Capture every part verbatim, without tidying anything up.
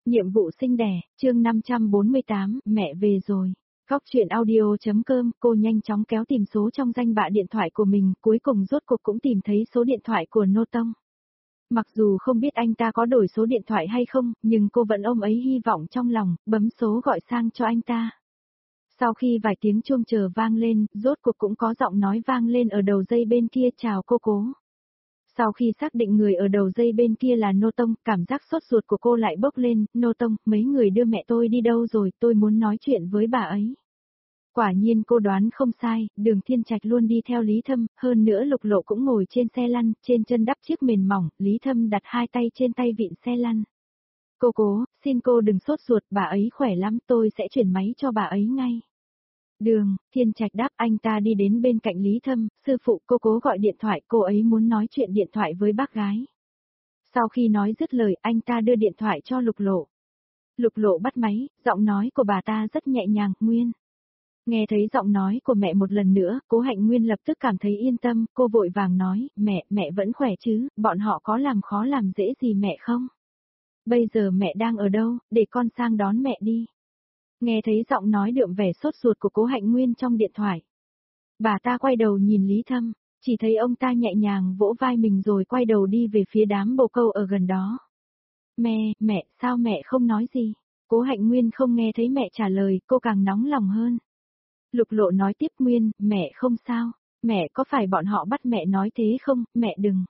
Nhiệm vụ sinh đẻ, chương năm trăm bốn mươi tám, mẹ về rồi. Góc truyện audio.com, cô nhanh chóng kéo tìm số trong danh bạ điện thoại của mình, cuối cùng rốt cuộc cũng tìm thấy số điện thoại của Nô Tông. Mặc dù không biết anh ta có đổi số điện thoại hay không, nhưng cô vẫn ôm ấy hy vọng trong lòng, bấm số gọi sang cho anh ta. Sau khi vài tiếng chuông chờ vang lên, rốt cuộc cũng có giọng nói vang lên ở đầu dây bên kia, chào cô cố. Sau khi xác định người ở đầu dây bên kia là Nô Tông, cảm giác sốt ruột của cô lại bốc lên, Nô Tông, mấy người đưa mẹ tôi đi đâu rồi, tôi muốn nói chuyện với bà ấy. Quả nhiên cô đoán không sai, Đường Thiên Trạch luôn đi theo Lý Thâm, hơn nữa Lục Lộ cũng ngồi trên xe lăn, trên chân đắp chiếc mền mỏng, Lý Thâm đặt hai tay trên tay vịn xe lăn. Cô cố, xin cô đừng sốt ruột, bà ấy khỏe lắm, tôi sẽ chuyển máy cho bà ấy ngay. Đường Thiên Trạch đáp, anh ta đi đến bên cạnh Lý Thâm, sư phụ, cô cố gọi điện thoại, cô ấy muốn nói chuyện điện thoại với bác gái. Sau khi nói dứt lời, anh ta đưa điện thoại cho Lục Lộ. Lục Lộ bắt máy, giọng nói của bà ta rất nhẹ nhàng, Nguyên. Nghe thấy giọng nói của mẹ một lần nữa, Cố Hạnh Nguyên lập tức cảm thấy yên tâm, cô vội vàng nói, mẹ, mẹ vẫn khỏe chứ, bọn họ có làm khó làm dễ gì mẹ không? Bây giờ mẹ đang ở đâu, để con sang đón mẹ đi. Nghe thấy giọng nói đượm vẻ sốt ruột của Cố Hạnh Nguyên trong điện thoại. Bà ta quay đầu nhìn Lý Thâm, chỉ thấy ông ta nhẹ nhàng vỗ vai mình rồi quay đầu đi về phía đám bồ câu ở gần đó. Mẹ, mẹ, sao mẹ không nói gì? Cố Hạnh Nguyên không nghe thấy mẹ trả lời, cô càng nóng lòng hơn. Lục Lộ nói tiếp, Nguyên, mẹ không sao, mẹ có phải bọn họ bắt mẹ nói thế không, mẹ đừng.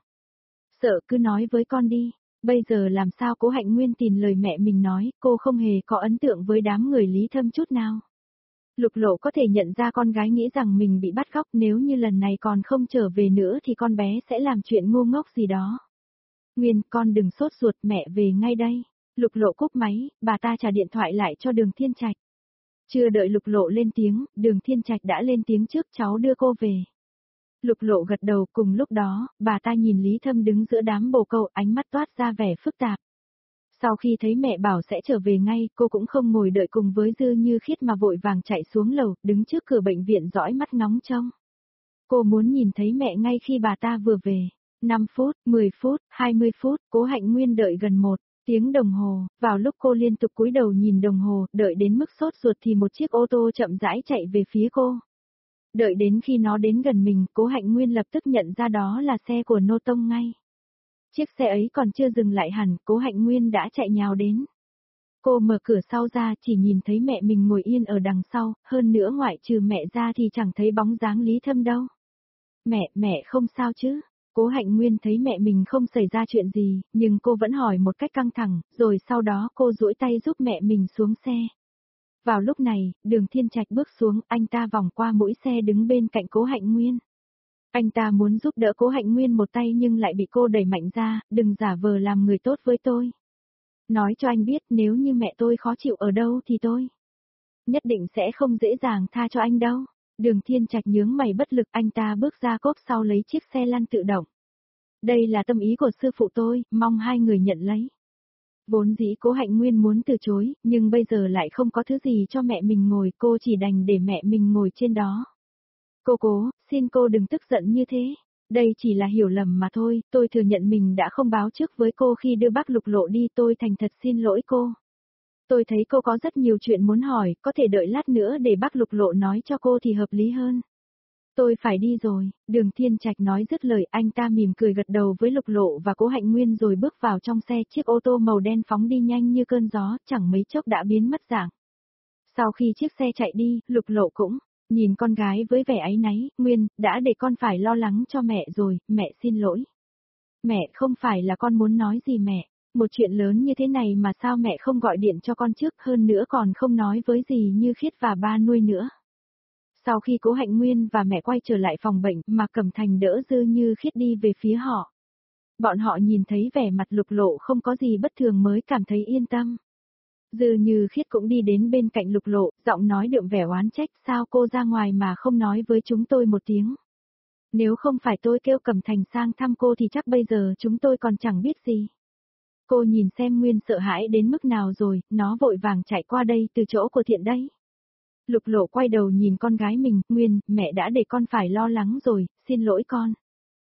Sợ cứ nói với con đi. Bây giờ làm sao Cố Hạnh Nguyên tìm lời mẹ mình nói, cô không hề có ấn tượng với đám người Lý Thâm chút nào. Lục Lộ có thể nhận ra con gái nghĩ rằng mình bị bắt cóc, nếu như lần này còn không trở về nữa thì con bé sẽ làm chuyện ngu ngốc gì đó. Nguyên, con đừng sốt ruột, mẹ về ngay đây. Lục Lộ cúp máy, bà ta trả điện thoại lại cho Đường Thiên Trạch. Chưa đợi Lục Lộ lên tiếng, Đường Thiên Trạch đã lên tiếng trước, cháu đưa cô về. Lục Lộ gật đầu, cùng lúc đó, bà ta nhìn Lý Thâm đứng giữa đám bồ câu, ánh mắt toát ra vẻ phức tạp. Sau khi thấy mẹ bảo sẽ trở về ngay, cô cũng không ngồi đợi cùng với Dư Như Khiết mà vội vàng chạy xuống lầu, đứng trước cửa bệnh viện dõi mắt ngóng trông. Cô muốn nhìn thấy mẹ ngay khi bà ta vừa về. năm phút, mười phút, hai mươi phút, Cố Hạnh Nguyên đợi gần một tiếng đồng hồ, vào lúc cô liên tục cúi đầu nhìn đồng hồ, đợi đến mức sốt ruột thì một chiếc ô tô chậm rãi chạy về phía cô. Đợi đến khi nó đến gần mình, Cố Hạnh Nguyên lập tức nhận ra đó là xe của Nô Tông ngay. Chiếc xe ấy còn chưa dừng lại hẳn, Cố Hạnh Nguyên đã chạy nhào đến. Cô mở cửa sau ra, chỉ nhìn thấy mẹ mình ngồi yên ở đằng sau, hơn nữa ngoại trừ mẹ ra thì chẳng thấy bóng dáng Lý Thâm đâu. Mẹ, mẹ không sao chứ? Cố Hạnh Nguyên thấy mẹ mình không xảy ra chuyện gì, nhưng cô vẫn hỏi một cách căng thẳng, rồi sau đó cô duỗi tay giúp mẹ mình xuống xe. Vào lúc này, Đường Thiên Trạch bước xuống, anh ta vòng qua mũi xe đứng bên cạnh Cố Hạnh Nguyên. Anh ta muốn giúp đỡ Cố Hạnh Nguyên một tay nhưng lại bị cô đẩy mạnh ra, đừng giả vờ làm người tốt với tôi. Nói cho anh biết nếu như mẹ tôi khó chịu ở đâu thì tôi nhất định sẽ không dễ dàng tha cho anh đâu. Đường Thiên Trạch nhướng mày bất lực, anh ta bước ra cốp sau lấy chiếc xe lăn tự động. Đây là tâm ý của sư phụ tôi, mong hai người nhận lấy. Vốn dĩ Cố Hạnh Nguyên muốn từ chối, nhưng bây giờ lại không có thứ gì cho mẹ mình ngồi, cô chỉ đành để mẹ mình ngồi trên đó. Cô cố, xin cô đừng tức giận như thế. Đây chỉ là hiểu lầm mà thôi, tôi thừa nhận mình đã không báo trước với cô khi đưa bác Lục Lộ đi, tôi thành thật xin lỗi cô. Tôi thấy cô có rất nhiều chuyện muốn hỏi, có thể đợi lát nữa để bác Lục Lộ nói cho cô thì hợp lý hơn. Tôi phải đi rồi, Đường Thiên Trạch nói dứt lời, anh ta mỉm cười gật đầu với Lục Lộ và Cố Hạnh Nguyên rồi bước vào trong xe, chiếc ô tô màu đen phóng đi nhanh như cơn gió, chẳng mấy chốc đã biến mất dạng. Sau khi chiếc xe chạy đi, Lục Lộ cũng nhìn con gái với vẻ áy náy, Nguyên, đã để con phải lo lắng cho mẹ rồi, mẹ xin lỗi. Mẹ, không phải là con muốn nói gì mẹ, một chuyện lớn như thế này mà sao mẹ không gọi điện cho con trước, hơn nữa còn không nói với dì Như Khiết và ba nuôi nữa. Sau khi Cố Hạnh Nguyên và mẹ quay trở lại phòng bệnh, mà Cẩm Thành đỡ Dư Như Khiết đi về phía họ. Bọn họ nhìn thấy vẻ mặt Lục Lộ không có gì bất thường mới cảm thấy yên tâm. Dư Như Khiết cũng đi đến bên cạnh Lục Lộ, giọng nói đượm vẻ oán trách, sao cô ra ngoài mà không nói với chúng tôi một tiếng. Nếu không phải tôi kêu Cẩm Thành sang thăm cô thì chắc bây giờ chúng tôi còn chẳng biết gì. Cô nhìn xem Nguyên sợ hãi đến mức nào rồi, nó vội vàng chạy qua đây từ chỗ của Thiện đấy. Lục Lộ quay đầu nhìn con gái mình, Nguyên, mẹ đã để con phải lo lắng rồi, xin lỗi con.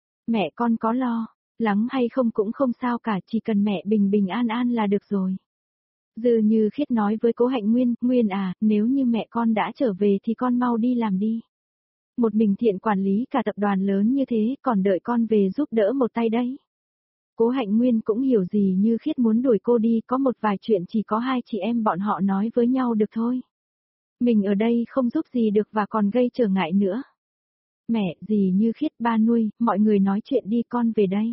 Mẹ con có lo, lắng hay không cũng không sao cả, chỉ cần mẹ bình bình an an là được rồi. Dư Như Khiết nói với Cố Hạnh Nguyên, Nguyên à, nếu như mẹ con đã trở về thì con mau đi làm đi. Một mình Thiện quản lý cả tập đoàn lớn như thế, còn đợi con về giúp đỡ một tay đấy. Cố Hạnh Nguyên cũng hiểu gì Như Khiết muốn đuổi cô đi, có một vài chuyện chỉ có hai chị em bọn họ nói với nhau được thôi. Mình ở đây không giúp gì được và còn gây trở ngại nữa. Mẹ, dì Như Khiết, ba nuôi, mọi người nói chuyện đi, con về đây.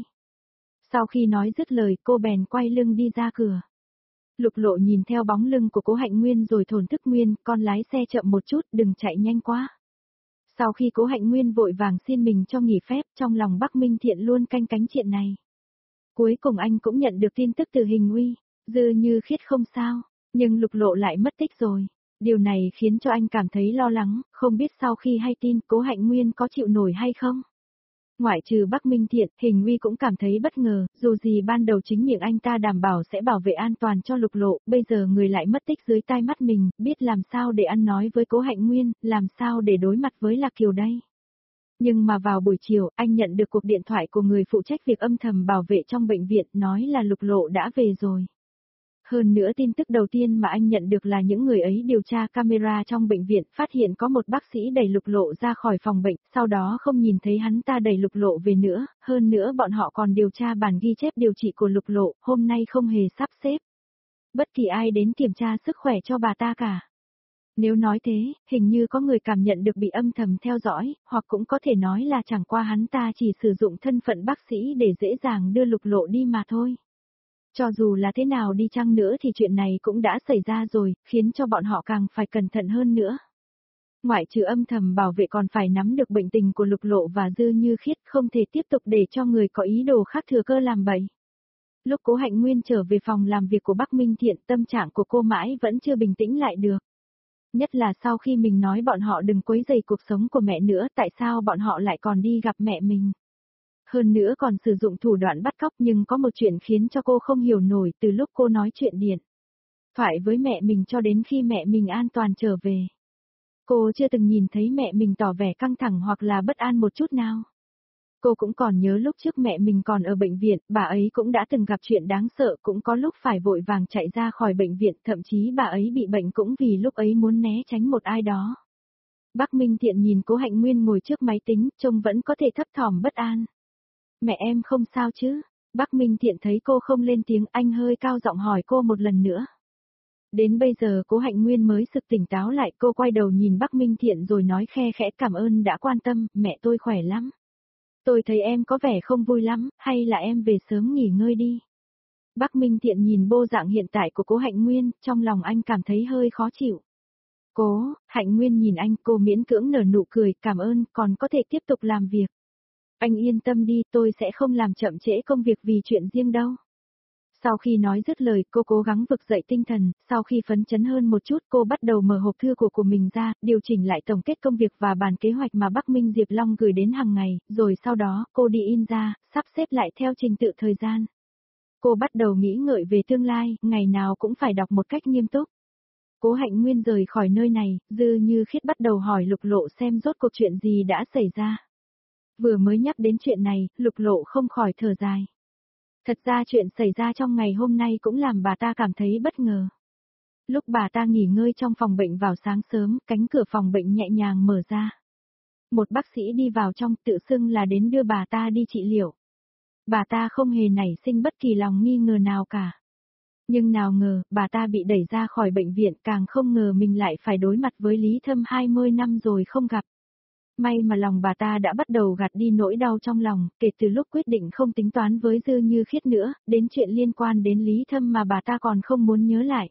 Sau khi nói dứt lời, cô bèn quay lưng đi ra cửa. Lục Lộ nhìn theo bóng lưng của Cố Hạnh Nguyên rồi thổn thức, Nguyên, con lái xe chậm một chút, đừng chạy nhanh quá. Sau khi Cố Hạnh Nguyên vội vàng xin mình cho nghỉ phép, trong lòng Bắc Minh Thiện luôn canh cánh chuyện này. Cuối cùng anh cũng nhận được tin tức từ Hình Uy, Dư Như Khiết không sao, nhưng Lục Lộ lại mất tích rồi. Điều này khiến cho anh cảm thấy lo lắng, không biết sau khi hay tin Cố Hạnh Nguyên có chịu nổi hay không. Ngoại trừ Bắc Minh Thiện, Hình Uy cũng cảm thấy bất ngờ, dù gì ban đầu chính miệng anh ta đảm bảo sẽ bảo vệ an toàn cho Lục Lộ, bây giờ người lại mất tích dưới tai mắt mình, biết làm sao để ăn nói với Cố Hạnh Nguyên, làm sao để đối mặt với Lạc Kiều đây. Nhưng mà vào buổi chiều, anh nhận được cuộc điện thoại của người phụ trách việc âm thầm bảo vệ trong bệnh viện, nói là Lục Lộ đã về rồi. Hơn nữa tin tức đầu tiên mà anh nhận được là những người ấy điều tra camera trong bệnh viện, phát hiện có một bác sĩ đẩy Lục Lộ ra khỏi phòng bệnh, sau đó không nhìn thấy hắn ta đẩy Lục Lộ về nữa, hơn nữa bọn họ còn điều tra bản ghi chép điều trị của Lục Lộ, hôm nay không hề sắp xếp bất kỳ ai đến kiểm tra sức khỏe cho bà ta cả. Nếu nói thế, hình như có người cảm nhận được bị âm thầm theo dõi, hoặc cũng có thể nói là chẳng qua hắn ta chỉ sử dụng thân phận bác sĩ để dễ dàng đưa Lục Lộ đi mà thôi. Cho dù là thế nào đi chăng nữa thì chuyện này cũng đã xảy ra rồi, khiến cho bọn họ càng phải cẩn thận hơn nữa. Ngoại trừ âm thầm bảo vệ còn phải nắm được bệnh tình của Lục Lộ và Dư Như Khiết, không thể tiếp tục để cho người có ý đồ khác thừa cơ làm bậy. Lúc Cố Hạnh Nguyên trở về phòng làm việc của Bắc Minh Thiện, tâm trạng của cô mãi vẫn chưa bình tĩnh lại được. Nhất là sau khi mình nói bọn họ đừng quấy rầy cuộc sống của mẹ nữa, tại sao bọn họ lại còn đi gặp mẹ mình. Hơn nữa còn sử dụng thủ đoạn bắt cóc, nhưng có một chuyện khiến cho cô không hiểu nổi từ lúc cô nói chuyện điện thoại với mẹ mình cho đến khi mẹ mình an toàn trở về. Cô chưa từng nhìn thấy mẹ mình tỏ vẻ căng thẳng hoặc là bất an một chút nào. Cô cũng còn nhớ lúc trước mẹ mình còn ở bệnh viện, bà ấy cũng đã từng gặp chuyện đáng sợ, cũng có lúc phải vội vàng chạy ra khỏi bệnh viện, thậm chí bà ấy bị bệnh cũng vì lúc ấy muốn né tránh một ai đó. Bắc Minh Thiện nhìn Cố Hạnh Nguyên ngồi trước máy tính, trông vẫn có thể thấp thỏm bất an. Mẹ em không sao chứ? Bắc Minh Thiện thấy cô không lên tiếng, anh hơi cao giọng hỏi cô một lần nữa. Đến bây giờ Cố Hạnh Nguyên mới sực tỉnh táo lại, cô quay đầu nhìn Bắc Minh Thiện rồi nói khe khẽ, cảm ơn đã quan tâm, mẹ tôi khỏe lắm. Tôi thấy em có vẻ không vui lắm, hay là em về sớm nghỉ ngơi đi. Bắc Minh Thiện nhìn bộ dạng hiện tại của Cố Hạnh Nguyên, trong lòng anh cảm thấy hơi khó chịu. Cố Hạnh Nguyên nhìn anh, cô miễn cưỡng nở nụ cười, cảm ơn, còn có thể tiếp tục làm việc. Anh yên tâm đi, tôi sẽ không làm chậm trễ công việc vì chuyện riêng đâu. Sau khi nói dứt lời, cô cố gắng vực dậy tinh thần, sau khi phấn chấn hơn một chút, cô bắt đầu mở hộp thư của của mình ra, điều chỉnh lại tổng kết công việc và bản kế hoạch mà Bắc Minh Diệp Long gửi đến hàng ngày, rồi sau đó, cô đi in ra, sắp xếp lại theo trình tự thời gian. Cô bắt đầu nghĩ ngợi về tương lai, ngày nào cũng phải đọc một cách nghiêm túc. Cố Hạnh Nguyên rời khỏi nơi này, Dư Như Khiết bắt đầu hỏi Lục Lộ xem rốt cuộc chuyện gì đã xảy ra. Vừa mới nhắc đến chuyện này, Lục Lộ không khỏi thở dài. Thật ra chuyện xảy ra trong ngày hôm nay cũng làm bà ta cảm thấy bất ngờ. Lúc bà ta nghỉ ngơi trong phòng bệnh vào sáng sớm, cánh cửa phòng bệnh nhẹ nhàng mở ra. Một bác sĩ đi vào trong, tự xưng là đến đưa bà ta đi trị liệu. Bà ta không hề nảy sinh bất kỳ lòng nghi ngờ nào cả. Nhưng nào ngờ, bà ta bị đẩy ra khỏi bệnh viện, càng không ngờ mình lại phải đối mặt với Lý Thâm hai mươi năm rồi không gặp. May mà lòng bà ta đã bắt đầu gạt đi nỗi đau trong lòng, kể từ lúc quyết định không tính toán với Dư Như Khiết nữa, đến chuyện liên quan đến Lý Thâm mà bà ta còn không muốn nhớ lại.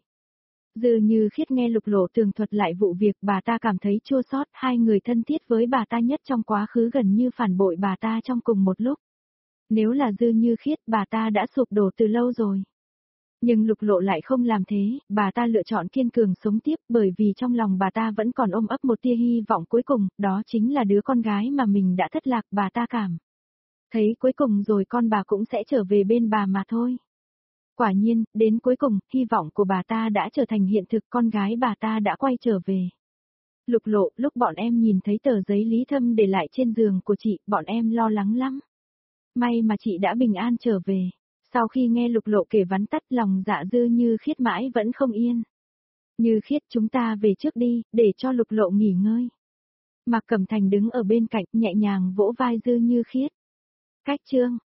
Dư Như Khiết nghe Lục Lộ tường thuật lại vụ việc, bà ta cảm thấy chua xót, hai người thân thiết với bà ta nhất trong quá khứ gần như phản bội bà ta trong cùng một lúc. Nếu là Dư Như Khiết, bà ta đã sụp đổ từ lâu rồi. Nhưng Lục Lộ lại không làm thế, bà ta lựa chọn kiên cường sống tiếp, bởi vì trong lòng bà ta vẫn còn ôm ấp một tia hy vọng cuối cùng, đó chính là đứa con gái mà mình đã thất lạc, bà ta cảm thấy cuối cùng rồi con bà cũng sẽ trở về bên bà mà thôi. Quả nhiên, đến cuối cùng, hy vọng của bà ta đã trở thành hiện thực, con gái bà ta đã quay trở về. Lục Lộ, lúc bọn em nhìn thấy tờ giấy Lý Thâm để lại trên giường của chị, bọn em lo lắng lắm. May mà chị đã bình an trở về. Sau khi nghe Lục Lộ kể vắn tắt, lòng Dạ Dư Như Khiết mãi vẫn không yên. Như Khiết, chúng ta về trước đi, để cho Lục Lộ nghỉ ngơi. Mạc Cẩm Thành đứng ở bên cạnh nhẹ nhàng vỗ vai Dư Như Khiết. Cách chương